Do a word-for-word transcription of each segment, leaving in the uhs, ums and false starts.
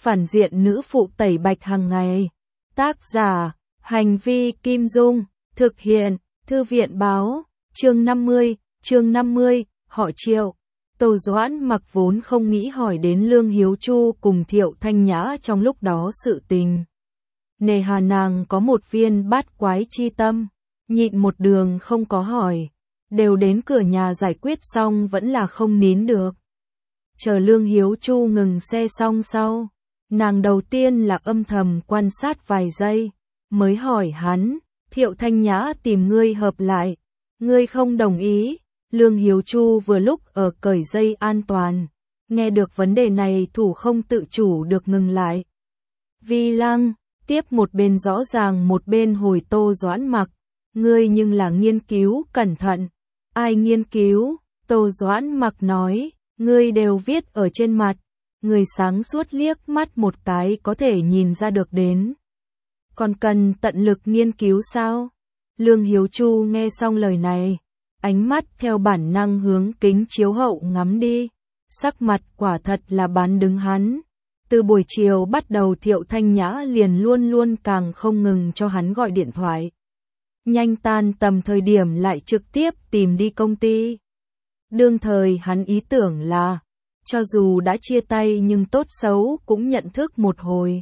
phản diện nữ phụ tẩy bạch hàng ngày. Tác giả, Hành vi Kim Dung, thực hiện, Thư viện báo, chương năm mươi, chương năm mươi, họ Triệu. Tô Doãn Mặc vốn không nghĩ hỏi đến Lương Hiếu Chu cùng Thiệu Thanh Nhã trong lúc đó sự tình. Nề hà nàng có một viên bát quái chi tâm, nhịn một đường không có hỏi, đều đến cửa nhà giải quyết xong vẫn là không nín được. Chờ Lương Hiếu Chu ngừng xe xong sau, nàng đầu tiên là âm thầm quan sát vài giây, mới hỏi hắn, Thiệu Thanh Nhã tìm ngươi hợp lại, ngươi không đồng ý. Lương Hiếu Chu vừa lúc ở cởi dây an toàn, nghe được vấn đề này thủ không tự chủ được ngừng lại. Vi Lăng, tiếp một bên rõ ràng một bên hồi Tô Doãn Mặc, ngươi nhưng là nghiên cứu cẩn thận. Ai nghiên cứu? Tô Doãn Mặc nói, ngươi đều viết ở trên mặt, người sáng suốt liếc mắt một cái có thể nhìn ra được đến. Còn cần tận lực nghiên cứu sao? Lương Hiếu Chu nghe xong lời này, ánh mắt theo bản năng hướng kính chiếu hậu ngắm đi, sắc mặt quả thật là bán đứng hắn. Từ buổi chiều bắt đầu Thiệu Thanh Nhã liền luôn luôn càng không ngừng cho hắn gọi điện thoại. Nhanh tan tầm thời điểm lại trực tiếp tìm đi công ty. Đương thời hắn ý tưởng là, cho dù đã chia tay nhưng tốt xấu cũng nhận thức một hồi.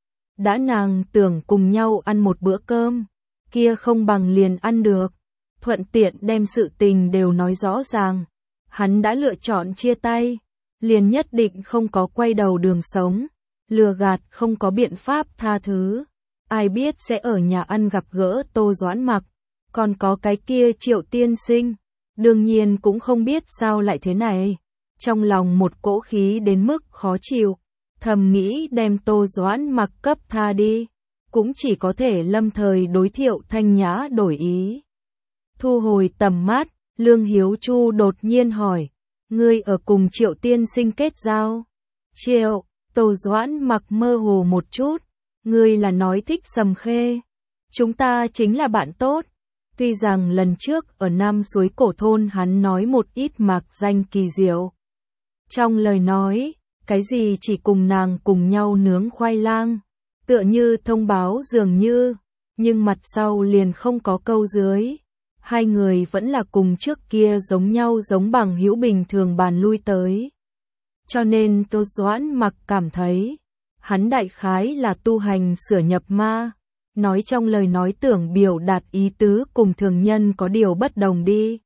Đã nàng tưởng cùng nhau ăn một bữa cơm, kia không bằng liền ăn được. Thuận tiện đem sự tình đều nói rõ ràng. Hắn đã lựa chọn chia tay, liền nhất định không có quay đầu đường sống. Lừa gạt không có biện pháp tha thứ. Ai biết sẽ ở nhà ăn gặp gỡ Tô Doãn Mặc, còn có cái kia Triệu tiên sinh. Đương nhiên cũng không biết sao lại thế này. Trong lòng một cỗ khí đến mức khó chịu, thầm nghĩ đem Tô Doãn Mặc cấp tha đi, cũng chỉ có thể lâm thời đối Thiệu Thanh Nhã đổi ý. Thu hồi tầm mắt, Lương Hiếu Chu đột nhiên hỏi, ngươi ở cùng Triệu tiên sinh kết giao? Triệu, Tô Doãn Mặc mơ hồ một chút, ngươi là nói thích Sầm Khê. Chúng ta chính là bạn tốt. Tuy rằng lần trước ở Nam Suối Cổ Thôn hắn nói một ít mạc danh kỳ diệu. Trong lời nói, cái gì chỉ cùng nàng cùng nhau nướng khoai lang, tựa như thông báo dường như, nhưng mặt sau liền không có câu dưới. Hai người vẫn là cùng trước kia giống nhau giống bằng hữu bình thường bàn lui tới. Cho nên Tô Doãn Mặc cảm thấy, hắn đại khái là tu hành sửa nhập ma, nói trong lời nói tưởng biểu đạt ý tứ cùng thường nhân có điều bất đồng đi.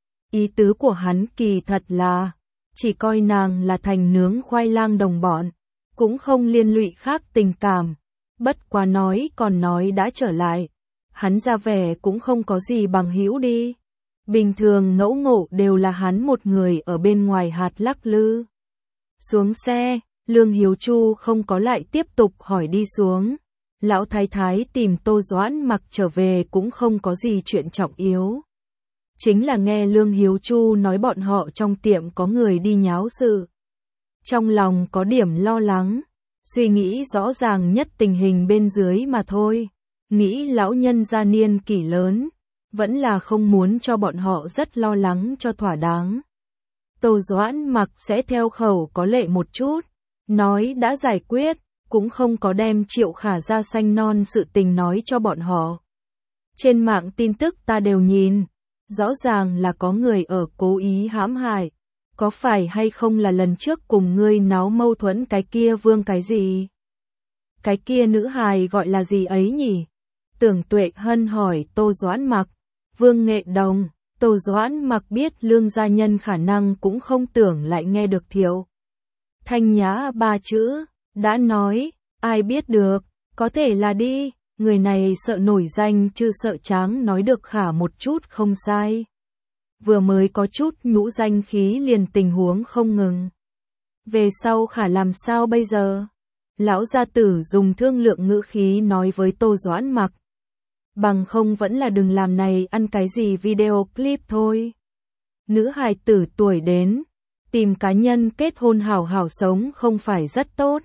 Ý tứ của hắn kỳ thật là, chỉ coi nàng là thành nướng khoai lang đồng bọn, cũng không liên lụy khác tình cảm. Bất quá nói còn nói đã trở lại. Hắn ra vẻ cũng không có gì bằng hữu đi. Bình thường ngẫu ngộ đều là hắn một người ở bên ngoài hạt lắc lư. Xuống xe, Lương Hiếu Chu không có lại tiếp tục hỏi đi xuống. Lão thái thái tìm Tô Doãn Mặc trở về cũng không có gì chuyện trọng yếu. Chính là nghe Lương Hiếu Chu nói bọn họ trong tiệm có người đi nháo sự. Trong lòng có điểm lo lắng, suy nghĩ rõ ràng nhất tình hình bên dưới mà thôi. Nghĩ lão nhân gia niên kỷ lớn, vẫn là không muốn cho bọn họ rất lo lắng cho thỏa đáng. Tô Doãn Mặc sẽ theo khẩu có lệ một chút, nói đã giải quyết, cũng không có đem Triệu Khả Gia xanh non sự tình nói cho bọn họ. Trên mạng tin tức ta đều nhìn, rõ ràng là có người ở cố ý hãm hại, có phải hay không là lần trước cùng ngươi náo mâu thuẫn cái kia Vương cái gì? Cái kia nữ hài gọi là gì ấy nhỉ? Tưởng Tuệ Hân hỏi Tô Doãn Mặc. Vương Nghệ Đồng. Tô Doãn Mặc biết Lương gia nhân khả năng cũng không tưởng lại nghe được Thiệu Thanh Nhã ba chữ, đã nói, ai biết được, có thể là đi, người này sợ nổi danh chứ sợ tráng nói được khả một chút không sai. Vừa mới có chút nhũ danh khí liền tình huống không ngừng. Về sau khả làm sao bây giờ? Lão gia tử dùng thương lượng ngữ khí nói với Tô Doãn Mặc. Bằng không vẫn là đừng làm này ăn cái gì video clip thôi. Nữ hài tử tuổi đến, tìm cá nhân kết hôn hảo hảo sống không phải rất tốt.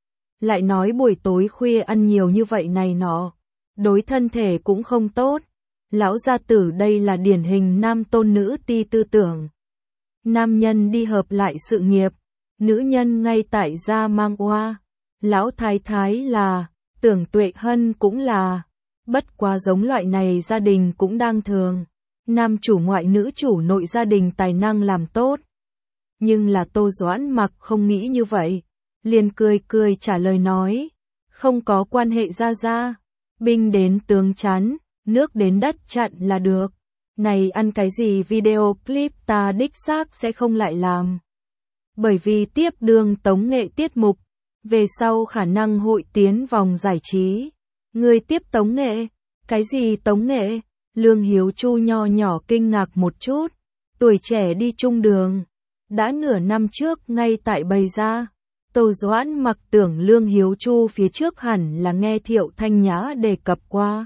Lại nói buổi tối khuya ăn nhiều như vậy này nọ, đối thân thể cũng không tốt. Lão gia tử đây là điển hình nam tôn nữ ti tư tưởng. Nam nhân đi hợp lại sự nghiệp, nữ nhân ngay tại gia mang oa. Lão thái thái là, Tưởng Tuệ Hân cũng là, bất quá giống loại này gia đình cũng đang thường. Nam chủ ngoại nữ chủ nội gia đình tài năng làm tốt. Nhưng là Tô Doãn Mặc không nghĩ như vậy, liền cười cười trả lời nói, không có quan hệ ra ra, binh đến tướng chắn, nước đến đất chặn là được. Này ăn cái gì video clip ta đích xác sẽ không lại làm. Bởi vì tiếp đường tống nghệ tiết mục, về sau khả năng hội tiến vòng giải trí. Người tiếp tống nghệ, cái gì tống nghệ? Lương Hiếu Chu nho nhỏ kinh ngạc một chút, tuổi trẻ đi chung đường. Đã nửa năm trước ngay tại bày ra, Tô Doãn Mặc tưởng Lương Hiếu Chu phía trước hẳn là nghe Thiệu Thanh Nhã đề cập qua.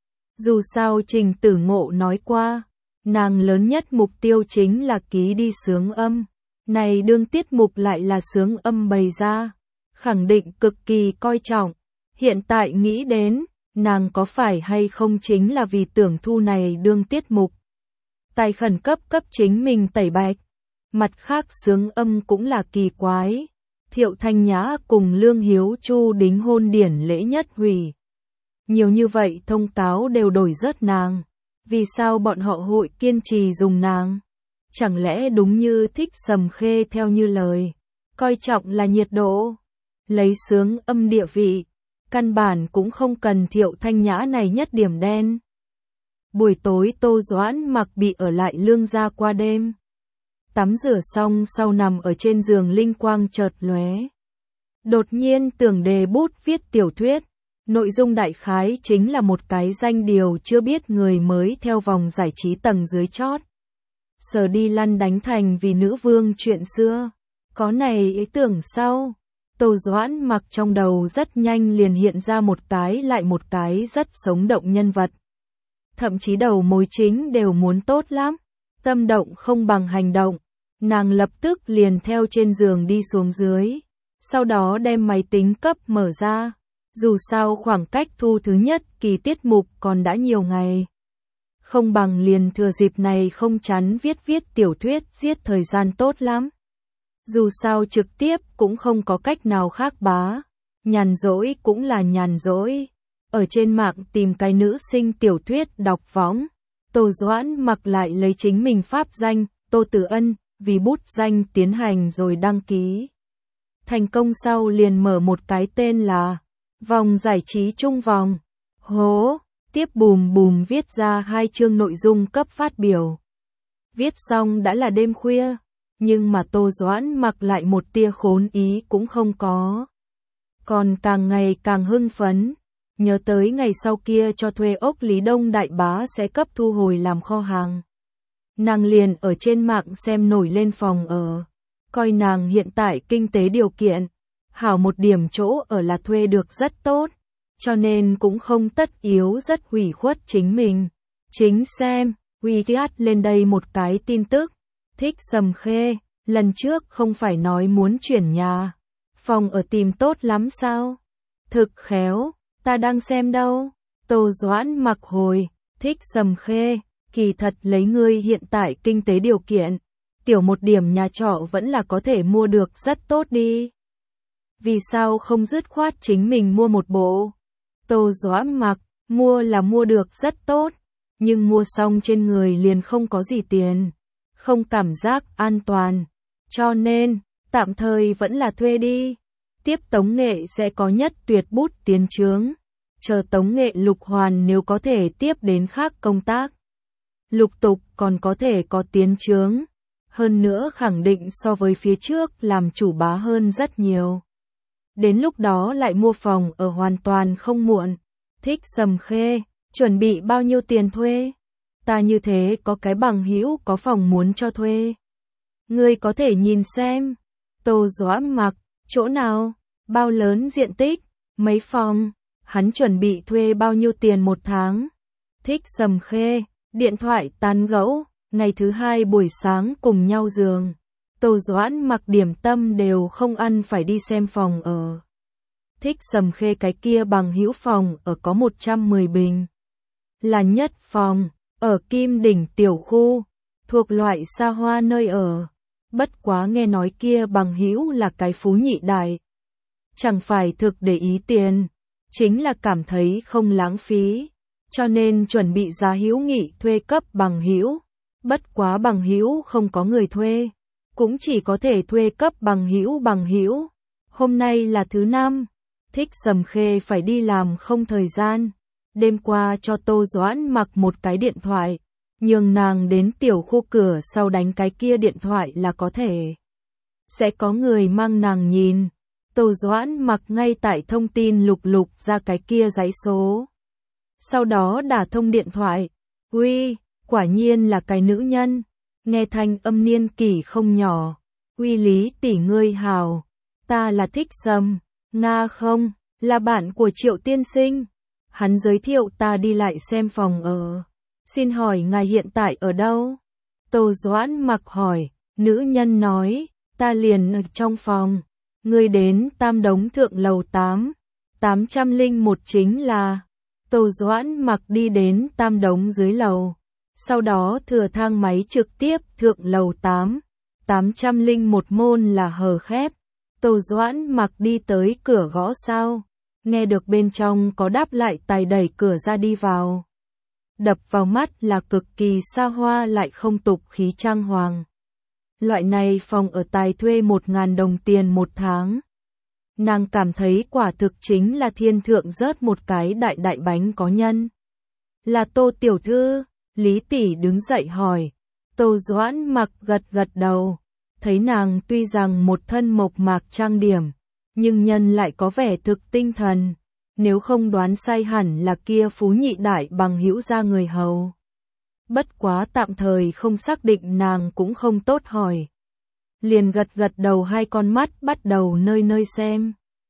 Dù sao Trình Tử Ngộ nói qua, nàng lớn nhất mục tiêu chính là ký đi sướng âm. Này đương tiết mục lại là sướng âm bày ra, khẳng định cực kỳ coi trọng. Hiện tại nghĩ đến, nàng có phải hay không chính là vì tưởng thu này đương tiết mục. Tài khẩn cấp cấp chính mình tẩy bạch. Mặt khác sướng âm cũng là kỳ quái. Thiệu Thanh Nhã cùng Lương Hiếu Chu đính hôn điển lễ nhất hủy. Nhiều như vậy thông cáo đều đổi rớt nàng. Vì sao bọn họ hội kiên trì dùng nàng? Chẳng lẽ đúng như Thích Sầm Khê theo như lời, coi trọng là nhiệt độ, lấy sướng âm địa vị, căn bản cũng không cần Thiệu Thanh Nhã này nhất điểm đen. Buổi tối Tô Doãn Mặc bị ở lại Lương gia qua đêm. Tắm rửa xong sau nằm ở trên giường linh quang chợt lóe. Đột nhiên tưởng đề bút viết tiểu thuyết, nội dung đại khái chính là một cái danh điều chưa biết người mới theo vòng giải trí tầng dưới chót. Sở đi lăn đánh thành vì nữ vương chuyện xưa. Có này ý tưởng sau, Tô Doãn Mặc trong đầu rất nhanh liền hiện ra một cái lại một cái rất sống động nhân vật. Thậm chí đầu mối chính đều muốn tốt lắm. Tâm động không bằng hành động. Nàng lập tức liền theo trên giường đi xuống dưới. Sau đó đem máy tính cấp mở ra. Dù sao khoảng cách thu thứ nhất kỳ tiết mục còn đã nhiều ngày. Không bằng liền thừa dịp này không chán viết viết tiểu thuyết giết thời gian tốt lắm. Dù sao trực tiếp cũng không có cách nào khác bá. Nhàn rỗi cũng là nhàn rỗi. Ở trên mạng tìm cái nữ sinh tiểu thuyết đọc võng. Tô Doãn Mặc lại lấy chính mình pháp danh, Tô Tử Ân, vì bút danh tiến hành rồi đăng ký. Thành công sau liền mở một cái tên là Vòng Giải Trí Trung Vòng. Hố, tiếp bùm bùm viết ra hai chương nội dung cấp phát biểu. Viết xong đã là đêm khuya, nhưng mà Tô Doãn Mặc lại một tia khốn ý cũng không có. Còn càng ngày càng hưng phấn. Nhớ tới ngày sau kia cho thuê ốc Lý Đông Đại Bá sẽ cấp thu hồi làm kho hàng. Nàng liền ở trên mạng xem nổi lên phòng ở. Coi nàng hiện tại kinh tế điều kiện. Hảo một điểm chỗ ở là thuê được rất tốt. Cho nên cũng không tất yếu rất hủy khuất chính mình. Chính xem, WeChat lên đây một cái tin tức. Thích Sầm Khê, lần trước không phải nói muốn chuyển nhà. Phòng ở tìm tốt lắm sao? Thực khéo. Ta đang xem đâu. Tô Doãn Mặc hồi, Thích Sầm Khê, kỳ thật lấy ngươi hiện tại kinh tế điều kiện, tiểu một điểm nhà trọ vẫn là có thể mua được rất tốt đi. Vì sao không dứt khoát chính mình mua một bộ? Tô Doãn Mặc, mua là mua được rất tốt, nhưng mua xong trên người liền không có gì tiền, không cảm giác an toàn, cho nên, tạm thời vẫn là thuê đi. Tiếp tống nghệ sẽ có nhất tuyệt bút tiến trướng. Chờ tống nghệ lục hoàn nếu có thể tiếp đến khác công tác. Lục tục còn có thể có tiến trướng. Hơn nữa khẳng định so với phía trước làm chủ bá hơn rất nhiều. Đến lúc đó lại mua phòng ở hoàn toàn không muộn. Thích Sầm Khê, chuẩn bị bao nhiêu tiền thuê? Ta như thế có cái bằng hữu có phòng muốn cho thuê. Ngươi có thể nhìn xem. Tô Doãn Mặc. Chỗ nào? Bao lớn diện tích? Mấy phòng? Hắn chuẩn bị thuê bao nhiêu tiền một tháng? Thích Sầm Khê, điện thoại tán gẫu, ngày thứ hai buổi sáng cùng nhau giường. Tô Doãn Mặc điểm tâm đều không ăn phải đi xem phòng ở. Thích Sầm Khê cái kia bằng hữu phòng ở có một trăm mười bình. Là nhất phòng, ở Kim Đỉnh tiểu khu, thuộc loại xa hoa nơi ở. Bất quá nghe nói kia bằng hữu là cái phú nhị đại. chẳng phải thực để ý tiền, chính là cảm thấy không lãng phí, cho nên chuẩn bị giá hữu nghị thuê cấp bằng hữu. Bất quá bằng hữu không có người thuê, cũng chỉ có thể thuê cấp bằng hữu bằng hữu. Hôm nay là thứ năm, Thích Sầm Khê phải đi làm không thời gian. Đêm qua cho Tô Doãn Mặc một cái điện thoại, nhường nàng đến tiểu khu cửa sau đánh cái kia điện thoại là có thể sẽ có người mang nàng nhìn. Tô Doãn Mặc ngay tại thông tin lục lục ra cái kia dãy số. Sau đó đả thông điện thoại. Uy, quả nhiên là cái nữ nhân. Nghe thanh âm niên kỷ không nhỏ. Uy Lý tỷ ngươi hào. Ta là Thích Sầm. Nga không, là bạn của Triệu tiên sinh. Hắn giới thiệu ta đi lại xem phòng ở. Xin hỏi ngài hiện tại ở đâu? Tô Doãn Mặc hỏi. Nữ nhân nói, ta liền ở trong phòng. Ngươi đến Tam Đống Thượng lầu tám. tám trăm lẻ một chính là. Tô Doãn Mặc đi đến Tam Đống dưới lầu. Sau đó thừa thang máy trực tiếp thượng lầu tám. tám trăm lẻ một môn là hờ khép. Tô Doãn Mặc đi tới cửa gõ sao. Nghe được bên trong có đáp lại tài đẩy cửa ra đi vào. Đập vào mắt là cực kỳ xa hoa lại không tục khí trang hoàng. Loại này phòng ở tài thuê một ngàn đồng tiền một tháng. Nàng cảm thấy quả thực chính là thiên thượng rớt một cái đại đại bánh có nhân. Là Tô tiểu thư, Lý tỷ đứng dậy hỏi. Tô Doãn Mặc gật gật đầu. Thấy nàng tuy rằng một thân mộc mạc trang điểm, nhưng nhân lại có vẻ thực tinh thần. Nếu không đoán sai hẳn là kia phú nhị đại bằng hữu gia người hầu. Bất quá tạm thời không xác định nàng cũng không tốt hỏi. Liền gật gật đầu hai con mắt bắt đầu nơi nơi xem.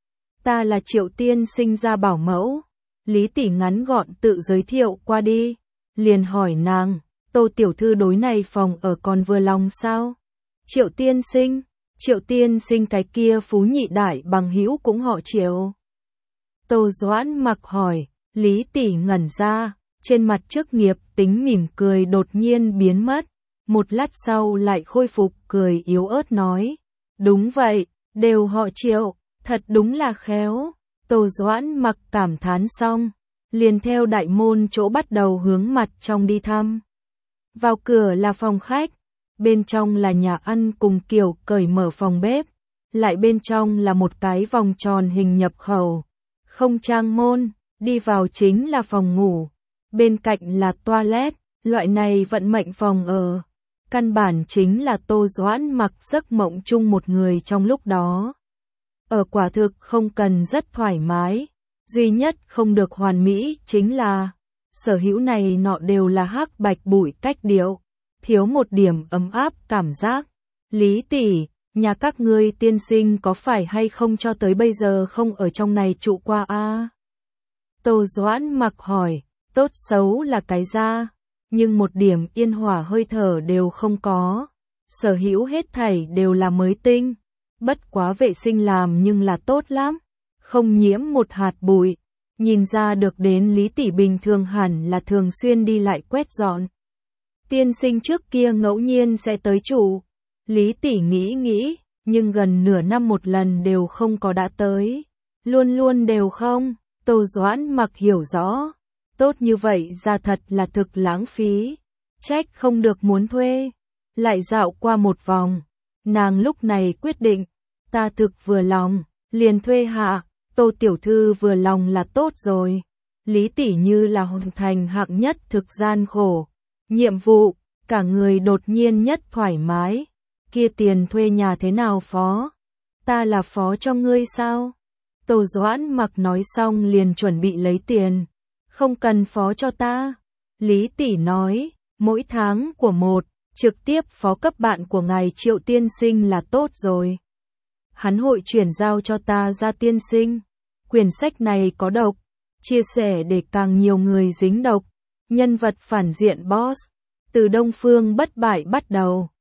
Ta là Triệu tiên sinh ra bảo mẫu. Lý tỷ ngắn gọn tự giới thiệu qua đi. Liền hỏi nàng, Tô tiểu thư đối này phòng ở còn vừa lòng sao? Triệu tiên sinh, Triệu tiên sinh cái kia phú nhị đại bằng hữu cũng họ Triệu. Tô Doãn Mặc hỏi, Lý tỷ ngẩn ra, trên mặt chức nghiệp tính mỉm cười đột nhiên biến mất. Một lát sau lại khôi phục cười yếu ớt nói, đúng vậy, đều họ Triệu, thật đúng là khéo. Tô Doãn Mặc cảm thán xong, liền theo đại môn chỗ bắt đầu hướng mặt trong đi thăm. Vào cửa là phòng khách, bên trong là nhà ăn cùng kiểu cởi mở phòng bếp, lại bên trong là một cái vòng tròn hình nhập khẩu, không trang môn, đi vào chính là phòng ngủ, bên cạnh là toilet, loại này vận mệnh phòng ở. Căn bản chính là Tô Doãn Mặc giấc mộng chung một người trong lúc đó. Ở quả thực không cần rất thoải mái, duy nhất không được hoàn mỹ chính là sở hữu này nọ đều là hắc bạch bụi cách điệu, thiếu một điểm ấm áp cảm giác. Lý tỷ, nhà các ngươi tiên sinh có phải hay không cho tới bây giờ không ở trong này trụ qua a? À? Tô Doãn Mặc hỏi, tốt xấu là cái ra, nhưng một điểm yên hòa hơi thở đều không có. Sở hữu hết thảy đều là mới tinh, bất quá vệ sinh làm nhưng là tốt lắm, không nhiễm một hạt bụi. Nhìn ra được đến Lý tỷ bình thường hẳn là thường xuyên đi lại quét dọn. Tiên sinh trước kia ngẫu nhiên sẽ tới trụ. Lý tỷ nghĩ nghĩ, nhưng gần nửa năm một lần đều không có đã tới. Luôn luôn đều không. Tô Doãn Mặc hiểu rõ. Tốt như vậy ra thật là thực lãng phí. Trách không được muốn thuê. Lại dạo qua một vòng. Nàng lúc này quyết định. Ta thực vừa lòng, liền thuê hạ. Tô tiểu thư vừa lòng là tốt rồi. Lý tỷ như là hoàn thành hạng nhất thực gian khổ. Nhiệm vụ, cả người đột nhiên nhất thoải mái. Kia tiền thuê nhà thế nào phó? Ta là phó cho ngươi sao? Tô Doãn Mặc nói xong liền chuẩn bị lấy tiền. Không cần phó cho ta. Lý tỷ nói, mỗi tháng của một, trực tiếp phó cấp bạn của ngài Triệu tiên sinh là tốt rồi. Hắn hội chuyển giao cho ta ra tiên sinh. Quyển sách này có độc, chia sẻ để càng nhiều người dính độc. Nhân vật phản diện boss, từ Đông Phương Bất Bại bắt đầu.